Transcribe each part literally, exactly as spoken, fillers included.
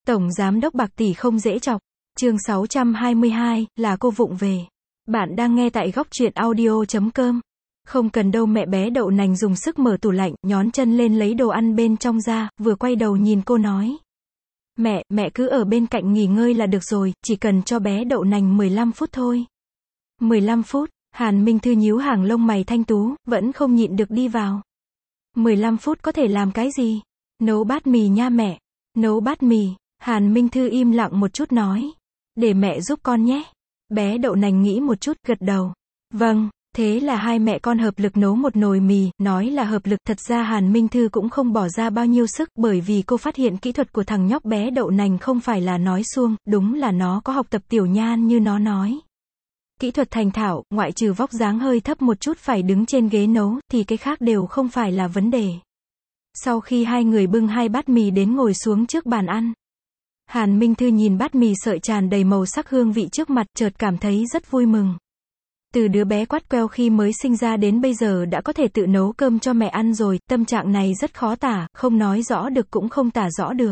Tổng giám đốc bạc tỷ không dễ chọc. Chương sáu trăm hai mươi hai, là cô vụng về. Bạn đang nghe tại góc truyện audio chấm com. Không cần đâu, mẹ bé đậu nành dùng sức mở tủ lạnh, nhón chân lên lấy đồ ăn bên trong ra, vừa quay đầu nhìn cô nói. Mẹ, mẹ cứ ở bên cạnh nghỉ ngơi là được rồi, chỉ cần cho bé đậu nành mười lăm phút thôi. mười lăm phút, Hàn Minh Thư nhíu hàng lông mày thanh tú, vẫn không nhịn được đi vào. mười lăm phút có thể làm cái gì? Nấu bát mì nha mẹ. Nấu bát mì. Hàn Minh Thư im lặng một chút nói. Để mẹ giúp con nhé. Bé đậu nành nghĩ một chút, gật đầu. Vâng, thế là hai mẹ con hợp lực nấu một nồi mì, nói là hợp lực, thật ra Hàn Minh Thư cũng không bỏ ra bao nhiêu sức, bởi vì cô phát hiện kỹ thuật của thằng nhóc bé đậu nành không phải là nói suông, đúng là nó có học tập tiểu nhan như nó nói. Kỹ thuật thành thạo, ngoại trừ vóc dáng hơi thấp một chút phải đứng trên ghế nấu, thì cái khác đều không phải là vấn đề. Sau khi hai người bưng hai bát mì đến ngồi xuống trước bàn ăn, Hàn Minh Thư nhìn bát mì sợi tràn đầy màu sắc hương vị trước mặt, chợt cảm thấy rất vui mừng. Từ đứa bé quắt queo khi mới sinh ra đến bây giờ đã có thể tự nấu cơm cho mẹ ăn rồi, tâm trạng này rất khó tả, không nói rõ được cũng không tả rõ được.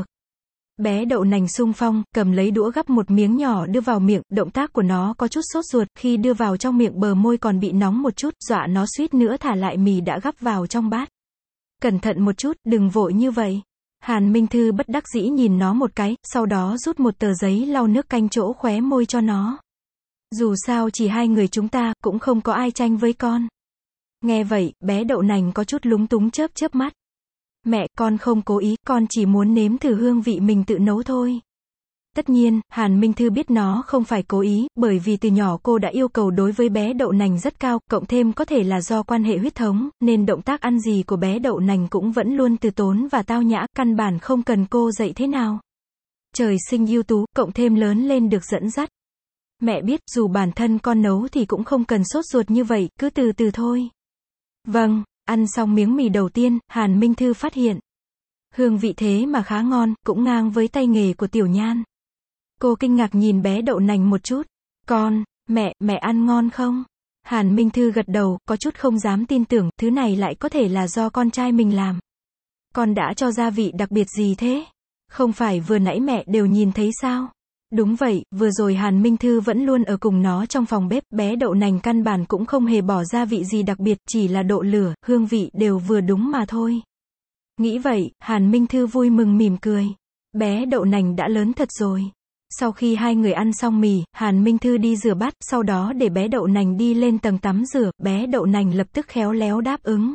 Bé đậu nành xung phong, cầm lấy đũa gắp một miếng nhỏ đưa vào miệng, động tác của nó có chút sốt ruột, khi đưa vào trong miệng bờ môi còn bị nóng một chút, dọa nó suýt nữa thả lại mì đã gắp vào trong bát. Cẩn thận một chút, đừng vội như vậy. Hàn Minh Thư bất đắc dĩ nhìn nó một cái, sau đó rút một tờ giấy lau nước canh chỗ khóe môi cho nó. Dù sao chỉ hai người chúng ta, cũng không có ai tranh với con. Nghe vậy, bé đậu nành có chút lúng túng chớp chớp mắt. Mẹ, con không cố ý, con chỉ muốn nếm thử hương vị mình tự nấu thôi. Tất nhiên, Hàn Minh Thư biết nó không phải cố ý, bởi vì từ nhỏ cô đã yêu cầu đối với bé đậu nành rất cao, cộng thêm có thể là do quan hệ huyết thống, nên động tác ăn gì của bé đậu nành cũng vẫn luôn từ tốn và tao nhã, căn bản không cần cô dạy thế nào. Trời sinh ưu tú, cộng thêm lớn lên được dẫn dắt. Mẹ biết, dù bản thân con nấu thì cũng không cần sốt ruột như vậy, cứ từ từ thôi. Vâng, ăn xong miếng mì đầu tiên, Hàn Minh Thư phát hiện. Hương vị thế mà khá ngon, cũng ngang với tay nghề của tiểu nhan. Cô kinh ngạc nhìn bé đậu nành một chút. Con, mẹ, mẹ ăn ngon không? Hàn Minh Thư gật đầu, có chút không dám tin tưởng, thứ này lại có thể là do con trai mình làm. Con đã cho gia vị đặc biệt gì thế? Không phải vừa nãy mẹ đều nhìn thấy sao? Đúng vậy, vừa rồi Hàn Minh Thư vẫn luôn ở cùng nó trong phòng bếp, bé đậu nành căn bản cũng không hề bỏ gia vị gì đặc biệt, chỉ là độ lửa, hương vị đều vừa đúng mà thôi. Nghĩ vậy, Hàn Minh Thư vui mừng mỉm cười. Bé đậu nành đã lớn thật rồi. Sau khi hai người ăn xong mì, Hàn Minh Thư đi rửa bát, sau đó để bé đậu nành đi lên tầng tắm rửa, bé đậu nành lập tức khéo léo đáp ứng.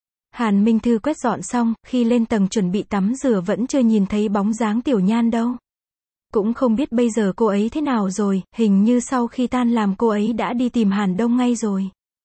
Hàn Minh Thư quét dọn xong, khi lên tầng chuẩn bị tắm rửa vẫn chưa nhìn thấy bóng dáng tiểu nhan đâu. Cũng không biết bây giờ cô ấy thế nào rồi, hình như sau khi tan làm cô ấy đã đi tìm Hàn Đông ngay rồi.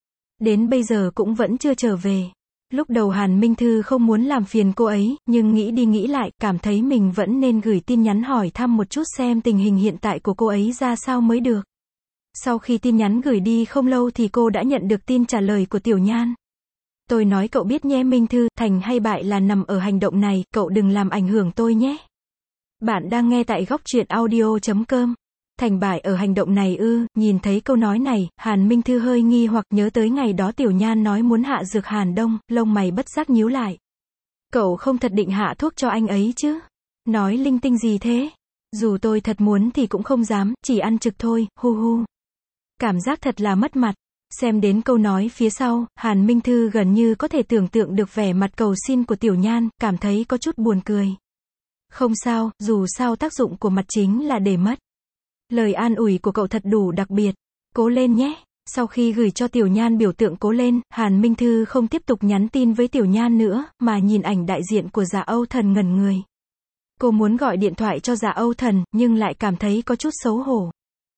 Đến bây giờ cũng vẫn chưa trở về. Lúc đầu Hàn Minh Thư không muốn làm phiền cô ấy, nhưng nghĩ đi nghĩ lại, cảm thấy mình vẫn nên gửi tin nhắn hỏi thăm một chút xem tình hình hiện tại của cô ấy ra sao mới được. Sau khi tin nhắn gửi đi không lâu thì cô đã nhận được tin trả lời của tiểu nhan. Tôi nói cậu biết nhé Minh Thư, thành hay bại là nằm ở hành động này, cậu đừng làm ảnh hưởng tôi nhé. Bạn đang nghe tại góc truyện audio chấm com. Thành bại ở hành động này ư? Nhìn thấy câu nói này, Hàn Minh Thư hơi nghi hoặc nhớ tới ngày đó tiểu nhan nói muốn hạ dược Hàn Đông, lông mày bất giác nhíu lại. Cậu không thật định hạ thuốc cho anh ấy chứ? Nói linh tinh gì thế? Dù tôi thật muốn thì cũng không dám, chỉ ăn trực thôi, hu hu. Cảm giác thật là mất mặt. Xem đến câu nói phía sau, Hàn Minh Thư gần như có thể tưởng tượng được vẻ mặt cầu xin của tiểu nhan, cảm thấy có chút buồn cười. Không sao, dù sao tác dụng của mặt chính là để mất. Lời an ủi của cậu thật đủ đặc biệt. Cố lên nhé. Sau khi gửi cho tiểu nhan biểu tượng cố lên, Hàn Minh Thư không tiếp tục nhắn tin với tiểu nhan nữa, mà nhìn ảnh đại diện của Dạ Âu Thần ngẩn người. Cô muốn gọi điện thoại cho Dạ Âu Thần, nhưng lại cảm thấy có chút xấu hổ.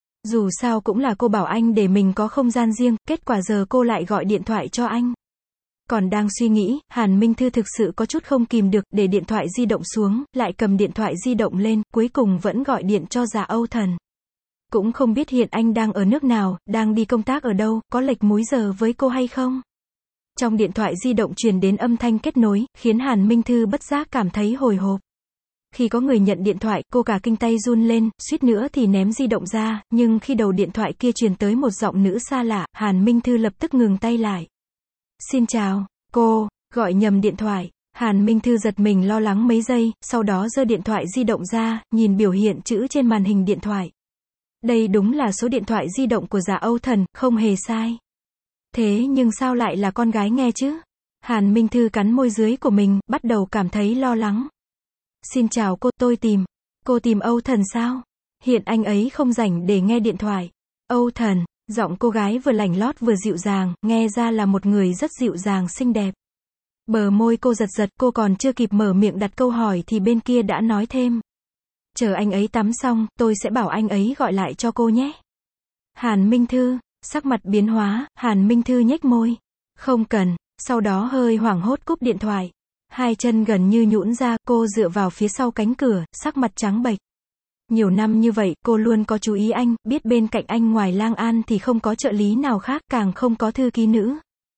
Dù sao cũng là cô bảo anh để mình có không gian riêng, kết quả giờ cô lại gọi điện thoại cho anh. Còn đang suy nghĩ, Hàn Minh Thư thực sự có chút không kìm được, để điện thoại di động xuống, lại cầm điện thoại di động lên, cuối cùng vẫn gọi điện cho Dạ Âu Thần. Cũng không biết hiện anh đang ở nước nào, đang đi công tác ở đâu, có lệch múi giờ với cô hay không? Trong điện thoại di động truyền đến âm thanh kết nối, khiến Hàn Minh Thư bất giác cảm thấy hồi hộp. Khi có người nhận điện thoại, cô cả kinh tay run lên, suýt nữa thì ném di động ra, nhưng khi đầu điện thoại kia truyền tới một giọng nữ xa lạ, Hàn Minh Thư lập tức ngừng tay lại. Xin chào, cô, gọi nhầm điện thoại. Hàn Minh Thư giật mình lo lắng mấy giây, sau đó giơ điện thoại di động ra, nhìn biểu hiện chữ trên màn hình điện thoại. Đây đúng là số điện thoại di động của Dạ Âu Thần, không hề sai. Thế nhưng sao lại là con gái nghe chứ? Hàn Minh Thư cắn môi dưới của mình, bắt đầu cảm thấy lo lắng. Xin chào cô, tôi tìm. Cô tìm Âu Thần sao? Hiện anh ấy không rảnh để nghe điện thoại. Âu Thần, giọng cô gái vừa lảnh lót vừa dịu dàng, nghe ra là một người rất dịu dàng xinh đẹp. Bờ môi cô giật giật, cô còn chưa kịp mở miệng đặt câu hỏi thì bên kia đã nói thêm. Chờ anh ấy tắm xong, tôi sẽ bảo anh ấy gọi lại cho cô nhé. Hàn Minh Thư, sắc mặt biến hóa, Hàn Minh Thư nhếch môi. Không cần, sau đó hơi hoảng hốt cúp điện thoại. Hai chân gần như nhũn ra, cô dựa vào phía sau cánh cửa, sắc mặt trắng bệch. Nhiều năm như vậy, cô luôn có chú ý anh, biết bên cạnh anh ngoài Lang An thì không có trợ lý nào khác, càng không có thư ký nữ.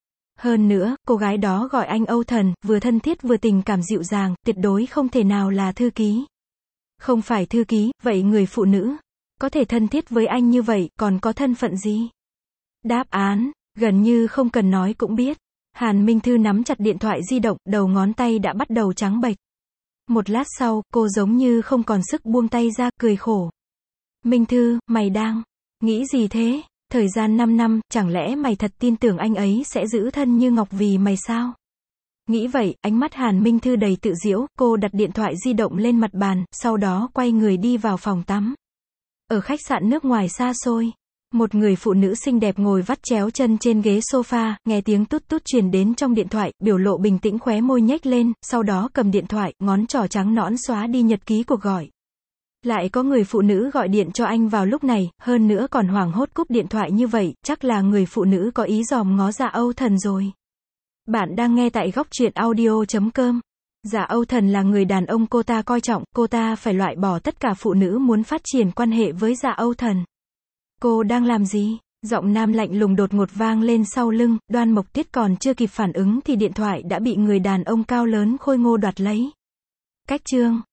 Hơn nữa, cô gái đó gọi anh Âu Thần, vừa thân thiết vừa tình cảm dịu dàng, tuyệt đối không thể nào là thư ký. Không phải thư ký, vậy người phụ nữ, có thể thân thiết với anh như vậy, còn có thân phận gì? Đáp án, gần như không cần nói cũng biết. Hàn Minh Thư nắm chặt điện thoại di động, đầu ngón tay đã bắt đầu trắng bệch. Một lát sau, cô giống như không còn sức buông tay ra, cười khổ. Minh Thư, mày đang nghĩ gì thế? Thời gian năm năm, chẳng lẽ mày thật tin tưởng anh ấy sẽ giữ thân như ngọc vì mày sao? Nghĩ vậy, ánh mắt Hàn Minh Thư đầy tự giễu, cô đặt điện thoại di động lên mặt bàn, sau đó quay người đi vào phòng tắm. Ở khách sạn nước ngoài xa xôi, một người phụ nữ xinh đẹp ngồi vắt chéo chân trên ghế sofa, nghe tiếng tút tút truyền đến trong điện thoại, biểu lộ bình tĩnh khóe môi nhếch lên, sau đó cầm điện thoại, ngón trỏ trắng nõn xóa đi nhật ký cuộc gọi. Lại có người phụ nữ gọi điện cho anh vào lúc này, hơn nữa còn hoảng hốt cúp điện thoại như vậy, chắc là người phụ nữ có ý dòm ngó Dạ Âu Thần rồi. Bạn đang nghe tại góc truyện audio chấm com. Dạ Âu Thần là người đàn ông cô ta coi trọng, cô ta phải loại bỏ tất cả phụ nữ muốn phát triển quan hệ với Dạ Âu Thần. Cô đang làm gì? Giọng nam lạnh lùng đột ngột vang lên sau lưng, Đoan Mộc Tiết còn chưa kịp phản ứng thì điện thoại đã bị người đàn ông cao lớn khôi ngô đoạt lấy. Cách chương